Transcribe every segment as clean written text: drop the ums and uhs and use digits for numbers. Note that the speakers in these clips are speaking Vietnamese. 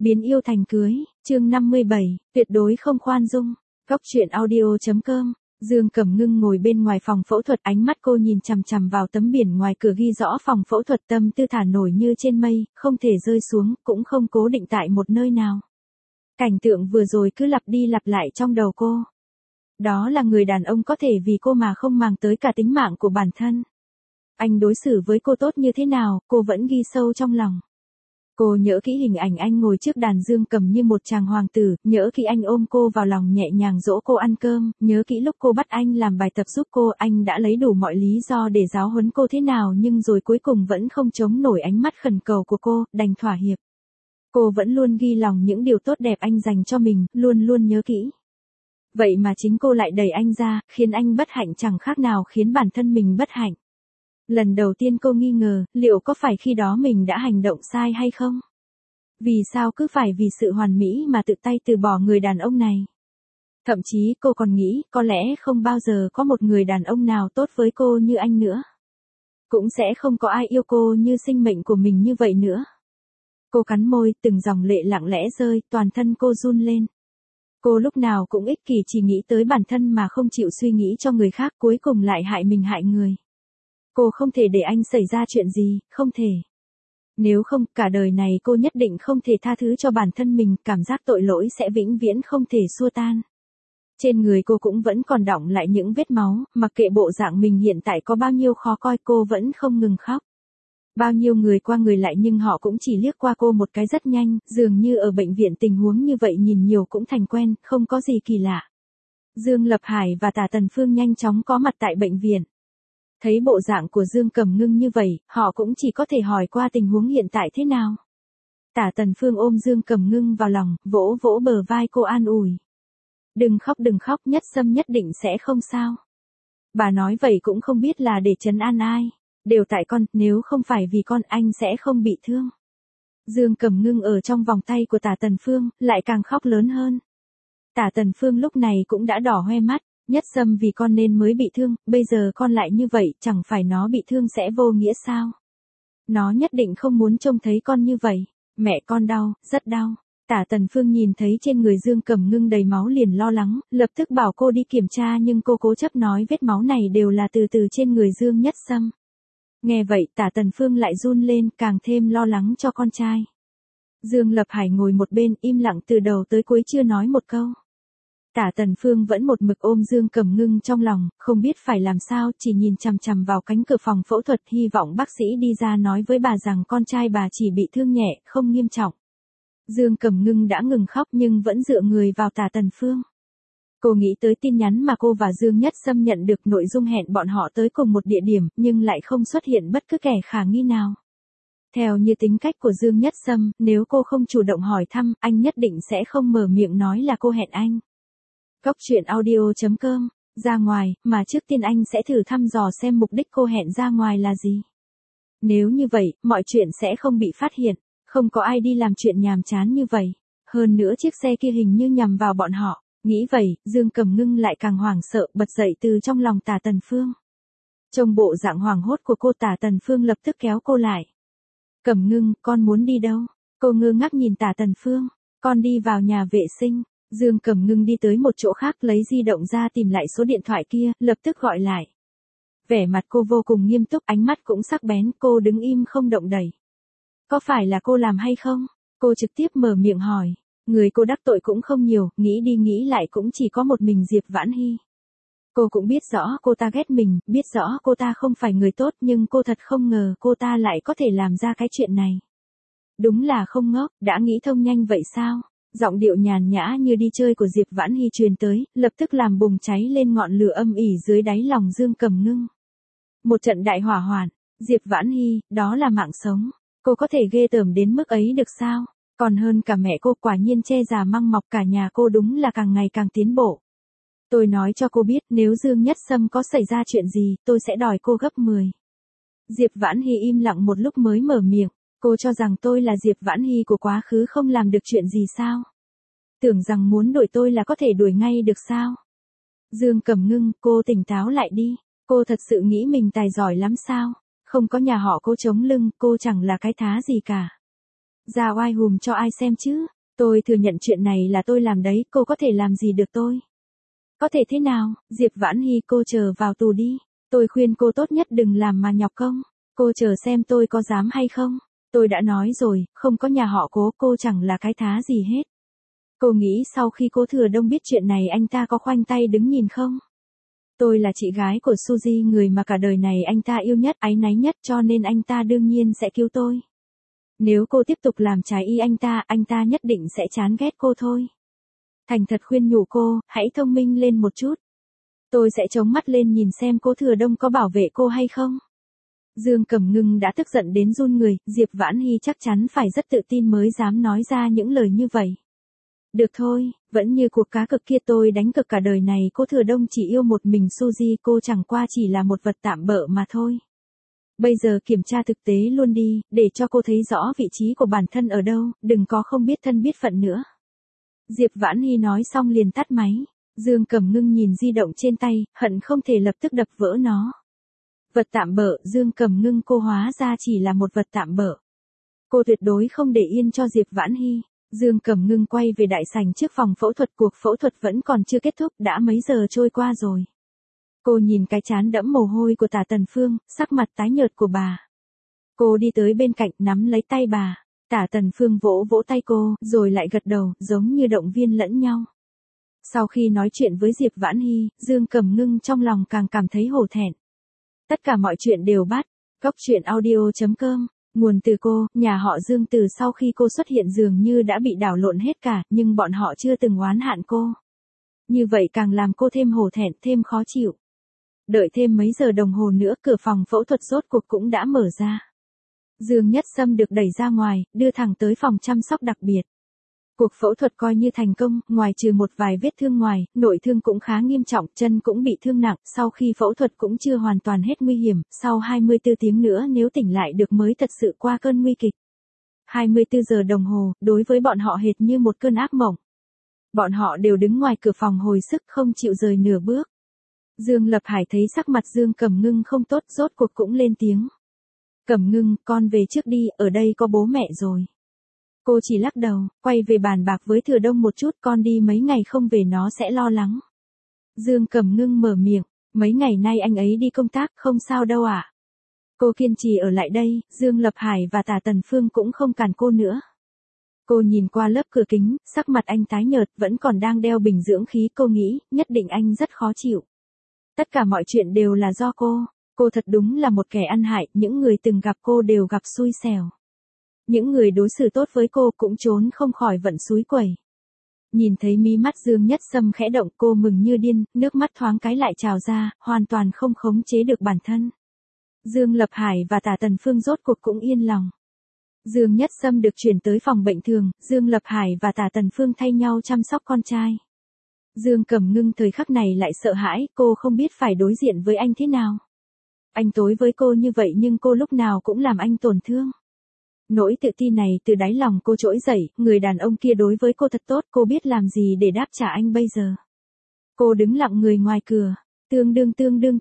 Biến yêu thành cưới, chương 57, tuyệt đối không khoan dung. Góc truyện audio.com. Dương Cẩm Ngưng ngồi bên ngoài phòng phẫu thuật, ánh mắt cô nhìn chằm chằm vào tấm biển ngoài cửa ghi rõ phòng phẫu thuật, tâm tư thả nổi như trên mây, không thể rơi xuống, cũng không cố định tại một nơi nào. Cảnh tượng vừa rồi cứ lặp đi lặp lại trong đầu cô. Đó là người đàn ông có thể vì cô mà không màng tới cả tính mạng của bản thân. Anh đối xử với cô tốt như thế nào, cô vẫn ghi sâu trong lòng. Cô nhớ kỹ hình ảnh anh ngồi trước đàn dương cầm như một chàng hoàng tử, nhớ kỹ anh ôm cô vào lòng nhẹ nhàng dỗ cô ăn cơm, nhớ kỹ lúc cô bắt anh làm bài tập giúp cô, anh đã lấy đủ mọi lý do để giáo huấn cô thế nào nhưng rồi cuối cùng vẫn không chống nổi ánh mắt khẩn cầu của cô, đành thỏa hiệp. Cô vẫn luôn ghi lòng những điều tốt đẹp anh dành cho mình, luôn luôn nhớ kỹ. Vậy mà chính cô lại đẩy anh ra, khiến anh bất hạnh chẳng khác nào khiến bản thân mình bất hạnh. Lần đầu tiên cô nghi ngờ, liệu có phải khi đó mình đã hành động sai hay không? Vì sao cứ phải vì sự hoàn mỹ mà tự tay từ bỏ người đàn ông này? Thậm chí cô còn nghĩ, có lẽ không bao giờ có một người đàn ông nào tốt với cô như anh nữa. Cũng sẽ không có ai yêu cô như sinh mệnh của mình như vậy nữa. Cô cắn môi, từng dòng lệ lặng lẽ rơi, toàn thân cô run lên. Cô lúc nào cũng ích kỷ, chỉ nghĩ tới bản thân mà không chịu suy nghĩ cho người khác, cuối cùng lại hại mình hại người. Cô không thể để anh xảy ra chuyện gì, không thể. Nếu không, cả đời này cô nhất định không thể tha thứ cho bản thân mình, cảm giác tội lỗi sẽ vĩnh viễn không thể xua tan. Trên người cô cũng vẫn còn đọng lại những vết máu, mặc kệ bộ dạng mình hiện tại có bao nhiêu khó coi, cô vẫn không ngừng khóc. Bao nhiêu người qua người lại nhưng họ cũng chỉ liếc qua cô một cái rất nhanh, dường như ở bệnh viện tình huống như vậy nhìn nhiều cũng thành quen, không có gì kỳ lạ. Dương Lập Hải và Tả Tần Phương nhanh chóng có mặt tại bệnh viện. Thấy bộ dạng của Dương Cẩm Ngưng như vậy, họ cũng chỉ có thể hỏi qua tình huống hiện tại thế nào. Tả Tần Phương ôm Dương Cẩm Ngưng vào lòng, vỗ vỗ bờ vai cô an ủi. Đừng khóc, Nhất Sâm nhất định sẽ không sao. Bà nói vậy cũng không biết là để trấn an ai. Đều tại con, nếu không phải vì con anh sẽ không bị thương. Dương Cẩm Ngưng ở trong vòng tay của Tả Tần Phương, lại càng khóc lớn hơn. Tả Tần Phương lúc này cũng đã đỏ hoe mắt. Nhất Sâm vì con nên mới bị thương, bây giờ con lại như vậy, chẳng phải nó bị thương sẽ vô nghĩa sao? Nó nhất định không muốn trông thấy con như vậy. Mẹ con đau, rất đau. Tả Tần Phương nhìn thấy trên người Dương Cẩm Ngưng đầy máu liền lo lắng, lập tức bảo cô đi kiểm tra nhưng cô cố chấp nói vết máu này đều là từ trên người Dương Nhất Sâm. Nghe vậy Tả Tần Phương lại run lên, càng thêm lo lắng cho con trai. Dương Lập Hải ngồi một bên im lặng từ đầu tới cuối chưa nói một câu. Tả Tần Phương vẫn một mực ôm Dương Cẩm Ngưng trong lòng, không biết phải làm sao, chỉ nhìn chằm chằm vào cánh cửa phòng phẫu thuật, hy vọng bác sĩ đi ra nói với bà rằng con trai bà chỉ bị thương nhẹ, không nghiêm trọng. Dương Cẩm Ngưng đã ngừng khóc nhưng vẫn dựa người vào Tả Tần Phương. Cô nghĩ tới tin nhắn mà cô và Dương Nhất Sâm nhận được, nội dung hẹn bọn họ tới cùng một địa điểm, nhưng lại không xuất hiện bất cứ kẻ khả nghi nào. Theo như tính cách của Dương Nhất Sâm, nếu cô không chủ động hỏi thăm, anh nhất định sẽ không mở miệng nói là cô hẹn anh. Góc truyện audio.com. Ra ngoài, mà trước tiên anh sẽ thử thăm dò xem mục đích cô hẹn ra ngoài là gì. Nếu như vậy, mọi chuyện sẽ không bị phát hiện, không có ai đi làm chuyện nhàm chán như vậy. Hơn nữa chiếc xe kia hình như nhằm vào bọn họ. Nghĩ vậy, Dương Cẩm Ngưng lại càng hoảng sợ, bật dậy từ trong lòng Tả Tần Phương. Trong bộ dạng hoảng hốt của cô, Tả Tần Phương lập tức kéo cô lại. Cẩm Ngưng, con muốn đi đâu? Cô ngơ ngác nhìn Tả Tần Phương. Con đi vào nhà vệ sinh. Dương Cẩm Ngưng đi tới một chỗ khác, lấy di động ra tìm lại số điện thoại kia, lập tức gọi lại. Vẻ mặt cô vô cùng nghiêm túc, ánh mắt cũng sắc bén, cô đứng im không động đậy. Có phải là cô làm hay không? Cô trực tiếp mở miệng hỏi. Người cô đắc tội cũng không nhiều, nghĩ đi nghĩ lại cũng chỉ có một mình Diệp Vãn Hy. Cô cũng biết rõ cô ta ghét mình, biết rõ cô ta không phải người tốt, nhưng cô thật không ngờ cô ta lại có thể làm ra cái chuyện này. Đúng là không ngốc, đã nghĩ thông nhanh vậy sao? Giọng điệu nhàn nhã như đi chơi của Diệp Vãn Hy truyền tới, lập tức làm bùng cháy lên ngọn lửa âm ỉ dưới đáy lòng Dương Cẩm Ngưng. Một trận đại hỏa hoạn, Diệp Vãn Hy, đó là mạng sống. Cô có thể ghê tởm đến mức ấy được sao? Còn hơn cả mẹ cô, quả nhiên che già măng mọc, cả nhà cô đúng là càng ngày càng tiến bộ. Tôi nói cho cô biết, nếu Dương Nhất Sâm có xảy ra chuyện gì, tôi sẽ đòi cô gấp 10. Diệp Vãn Hy im lặng một lúc mới mở miệng. Cô cho rằng tôi là Diệp Vãn Hy của quá khứ không làm được chuyện gì sao? Tưởng rằng muốn đuổi tôi là có thể đuổi ngay được sao? Dương Cẩm Ngưng, cô tỉnh táo lại đi. Cô thật sự nghĩ mình tài giỏi lắm sao? Không có nhà họ cô chống lưng, cô chẳng là cái thá gì cả. Ra oai hùm cho ai xem chứ? Tôi thừa nhận chuyện này là tôi làm đấy, cô có thể làm gì được tôi? Có thể thế nào, Diệp Vãn Hy, cô chờ vào tù đi. Tôi khuyên cô tốt nhất đừng làm mà nhọc công. Cô chờ xem tôi có dám hay không. Tôi đã nói rồi, không có nhà họ Cố, cô chẳng là cái thá gì hết. Cô nghĩ sau khi Cố Thừa Đông biết chuyện này anh ta có khoanh tay đứng nhìn không? Tôi là chị gái của Suzy, người mà cả đời này anh ta yêu nhất, áy náy nhất, cho nên anh ta đương nhiên sẽ cứu tôi. Nếu cô tiếp tục làm trái ý anh ta nhất định sẽ chán ghét cô thôi. Thành thật khuyên nhủ cô, hãy thông minh lên một chút. Tôi sẽ chống mắt lên nhìn xem Cố Thừa Đông có bảo vệ cô hay không. Dương Cẩm Ngưng đã tức giận đến run người, Diệp Vãn Hy chắc chắn phải rất tự tin mới dám nói ra những lời như vậy. Được thôi, vẫn như cuộc cá cược kia, tôi đánh cược cả đời này Cố Thừa Đông chỉ yêu một mình Suzy, cô chẳng qua chỉ là một vật tạm bợ mà thôi. Bây giờ kiểm tra thực tế luôn đi, để cho cô thấy rõ vị trí của bản thân ở đâu, đừng có không biết thân biết phận nữa. Diệp Vãn Hy nói xong liền tắt máy. Dương Cẩm Ngưng nhìn di động trên tay, hận không thể lập tức đập vỡ nó. Vật tạm bợ, Dương Cẩm Ngưng, cô hóa ra chỉ là một vật tạm bợ. Cô tuyệt đối không để yên cho Diệp Vãn Hy. Dương Cẩm Ngưng quay về đại sảnh trước phòng phẫu thuật, cuộc phẫu thuật vẫn còn chưa kết thúc, đã mấy giờ trôi qua rồi. Cô nhìn cái trán đẫm mồ hôi của Tả Tần Phương, sắc mặt tái nhợt của bà. Cô đi tới bên cạnh, nắm lấy tay bà. Tả Tần Phương vỗ vỗ tay cô, rồi lại gật đầu, giống như động viên lẫn nhau. Sau khi nói chuyện với Diệp Vãn Hy, Dương Cẩm Ngưng trong lòng càng cảm thấy hổ thẹn. Tất cả mọi chuyện đều bắt. Goctruyện.audio.com. Nguồn từ cô, nhà họ Dương từ sau khi cô xuất hiện dường như đã bị đảo lộn hết cả, nhưng bọn họ chưa từng oán hạn cô. Như vậy càng làm cô thêm hổ thẹn, thêm khó chịu. Đợi thêm mấy giờ đồng hồ nữa, cửa phòng phẫu thuật rốt cuộc cũng đã mở ra. Dương Nhất Sâm được đẩy ra ngoài, đưa thẳng tới phòng chăm sóc đặc biệt. Cuộc phẫu thuật coi như thành công, ngoài trừ một vài vết thương ngoài, nội thương cũng khá nghiêm trọng, chân cũng bị thương nặng, sau khi phẫu thuật cũng chưa hoàn toàn hết nguy hiểm, sau 24 tiếng nữa nếu tỉnh lại được mới thật sự qua cơn nguy kịch. 24 giờ đồng hồ, đối với bọn họ hệt như một cơn ác mộng. Bọn họ đều đứng ngoài cửa phòng hồi sức không chịu rời nửa bước. Dương Lập Hải thấy sắc mặt Dương Cẩm Ngưng không tốt, rốt cuộc cũng lên tiếng. Cẩm Ngưng, con về trước đi, ở đây có bố mẹ rồi. Cô chỉ lắc đầu, quay về bàn bạc với Thừa Đông một chút, con đi mấy ngày không về nó sẽ lo lắng. Dương Cẩm Ngưng mở miệng, mấy ngày nay anh ấy đi công tác, không sao đâu ạ. Cô kiên trì ở lại đây, Dương Lập Hải và Tả Tần Phương cũng không cản cô nữa. Cô nhìn qua lớp cửa kính, sắc mặt anh tái nhợt, vẫn còn đang đeo bình dưỡng khí, cô nghĩ, nhất định anh rất khó chịu. Tất cả mọi chuyện đều là do cô thật đúng là một kẻ ăn hại, những người từng gặp cô đều gặp xui xẻo. Những người đối xử tốt với cô cũng trốn không khỏi vận xúi quẩy. Nhìn thấy mí mắt Dương Nhất Sâm khẽ động, cô mừng như điên, nước mắt thoáng cái lại trào ra, hoàn toàn không khống chế được bản thân. Dương Lập Hải và Tả Tần Phương rốt cuộc cũng yên lòng. Dương Nhất Sâm được chuyển tới phòng bệnh thường, Dương Lập Hải và Tả Tần Phương thay nhau chăm sóc con trai. Dương Cẩm Ngưng thời khắc này lại sợ hãi, cô không biết phải đối diện với anh thế nào. Anh tối với cô như vậy nhưng cô lúc nào cũng làm anh tổn thương. Nỗi tự ti này từ đáy lòng cô trỗi dậy, người đàn ông kia đối với cô thật tốt, cô biết làm gì để đáp trả anh bây giờ. Cô đứng lặng người ngoài cửa, tương đương.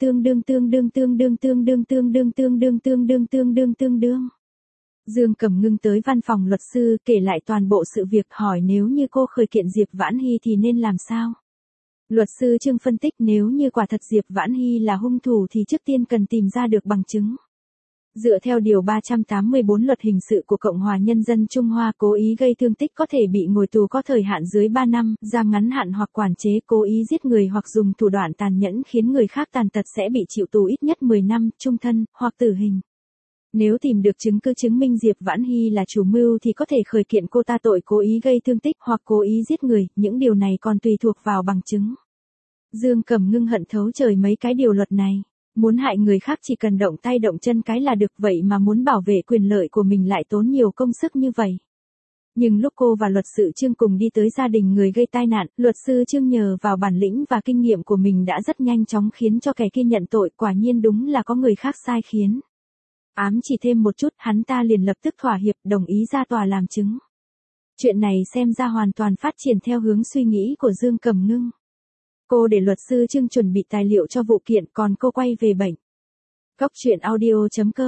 Dương Cẩm Ngưng tới văn phòng luật sư, kể lại toàn bộ sự việc, hỏi nếu như cô khởi kiện Diệp Vãn Hy thì nên làm sao. Luật sư Trương phân tích, nếu như quả thật Diệp Vãn Hy là hung thủ thì trước tiên cần tìm ra được bằng chứng. Dựa theo điều 384 Luật Hình sự của Cộng hòa Nhân dân Trung Hoa, cố ý gây thương tích có thể bị ngồi tù có thời hạn dưới 3 năm, giam ngắn hạn hoặc quản chế, cố ý giết người hoặc dùng thủ đoạn tàn nhẫn khiến người khác tàn tật sẽ bị chịu tù ít nhất 10 năm, chung thân, hoặc tử hình. Nếu tìm được chứng cứ chứng minh Diệp Vãn Hy là chủ mưu thì có thể khởi kiện cô ta tội cố ý gây thương tích hoặc cố ý giết người, những điều này còn tùy thuộc vào bằng chứng. Dương Cẩm Ngưng hận thấu trời mấy cái điều luật này. Muốn hại người khác chỉ cần động tay động chân cái là được, vậy mà muốn bảo vệ quyền lợi của mình lại tốn nhiều công sức như vậy. Nhưng lúc cô và luật sư Trương cùng đi tới gia đình người gây tai nạn, luật sư Trương nhờ vào bản lĩnh và kinh nghiệm của mình đã rất nhanh chóng khiến cho kẻ kia nhận tội, quả nhiên đúng là có người khác sai khiến. Ám chỉ thêm một chút, hắn ta liền lập tức thỏa hiệp, đồng ý ra tòa làm chứng. Chuyện này xem ra hoàn toàn phát triển theo hướng suy nghĩ của Dương Cẩm Ngưng. Cô để luật sư Trương chuẩn bị tài liệu cho vụ kiện, còn cô quay về bệnh. Goctruyện.audio.com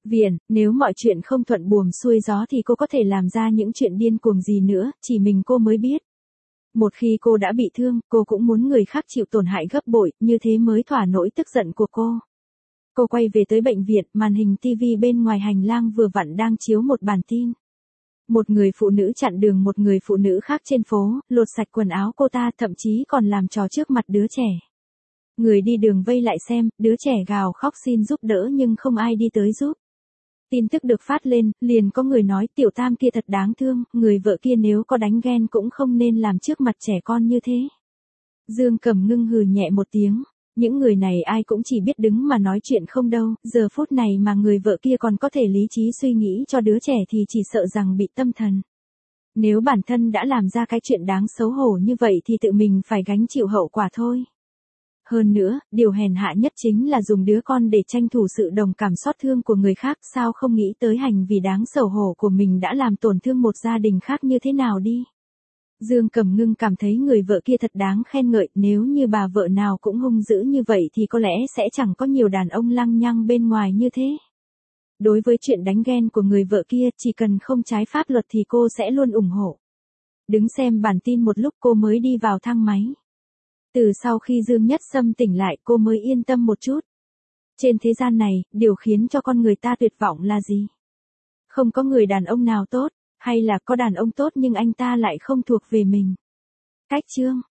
viện, nếu mọi chuyện không thuận buồm xuôi gió thì cô có thể làm ra những chuyện điên cuồng gì nữa, chỉ mình cô mới biết. Một khi cô đã bị thương, cô cũng muốn người khác chịu tổn hại gấp bội, như thế mới thỏa nỗi tức giận của cô. Cô quay về tới bệnh viện, màn hình TV bên ngoài hành lang vừa vặn đang chiếu một bản tin. Một người phụ nữ chặn đường một người phụ nữ khác trên phố, lột sạch quần áo cô ta, thậm chí còn làm trò trước mặt đứa trẻ. Người đi đường vây lại xem, đứa trẻ gào khóc xin giúp đỡ nhưng không ai đi tới giúp. Tin tức được phát lên, liền có người nói tiểu tam kia thật đáng thương, người vợ kia nếu có đánh ghen cũng không nên làm trước mặt trẻ con như thế. Dương Cẩm Ngưng hừ nhẹ một tiếng, những người này ai cũng chỉ biết đứng mà nói chuyện không đâu, giờ phút này mà người vợ kia còn có thể lý trí suy nghĩ cho đứa trẻ thì chỉ sợ rằng bị tâm thần. Nếu bản thân đã làm ra cái chuyện đáng xấu hổ như vậy thì tự mình phải gánh chịu hậu quả thôi. Hơn nữa, điều hèn hạ nhất chính là dùng đứa con để tranh thủ sự đồng cảm xót thương của người khác, sao không nghĩ tới hành vi đáng xấu hổ của mình đã làm tổn thương một gia đình khác như thế nào đi. Dương Cẩm Ngưng cảm thấy người vợ kia thật đáng khen ngợi, nếu như bà vợ nào cũng hung dữ như vậy thì có lẽ sẽ chẳng có nhiều đàn ông lăng nhăng bên ngoài như thế. Đối với chuyện đánh ghen của người vợ kia, chỉ cần không trái pháp luật thì cô sẽ luôn ủng hộ. Đứng xem bản tin một lúc cô mới đi vào thang máy. Từ sau khi Dương Nhất Sâm tỉnh lại cô mới yên tâm một chút. Trên thế gian này, điều khiến cho con người ta tuyệt vọng là gì? Không có người đàn ông nào tốt, hay là có đàn ông tốt nhưng anh ta lại không thuộc về mình. Cách chương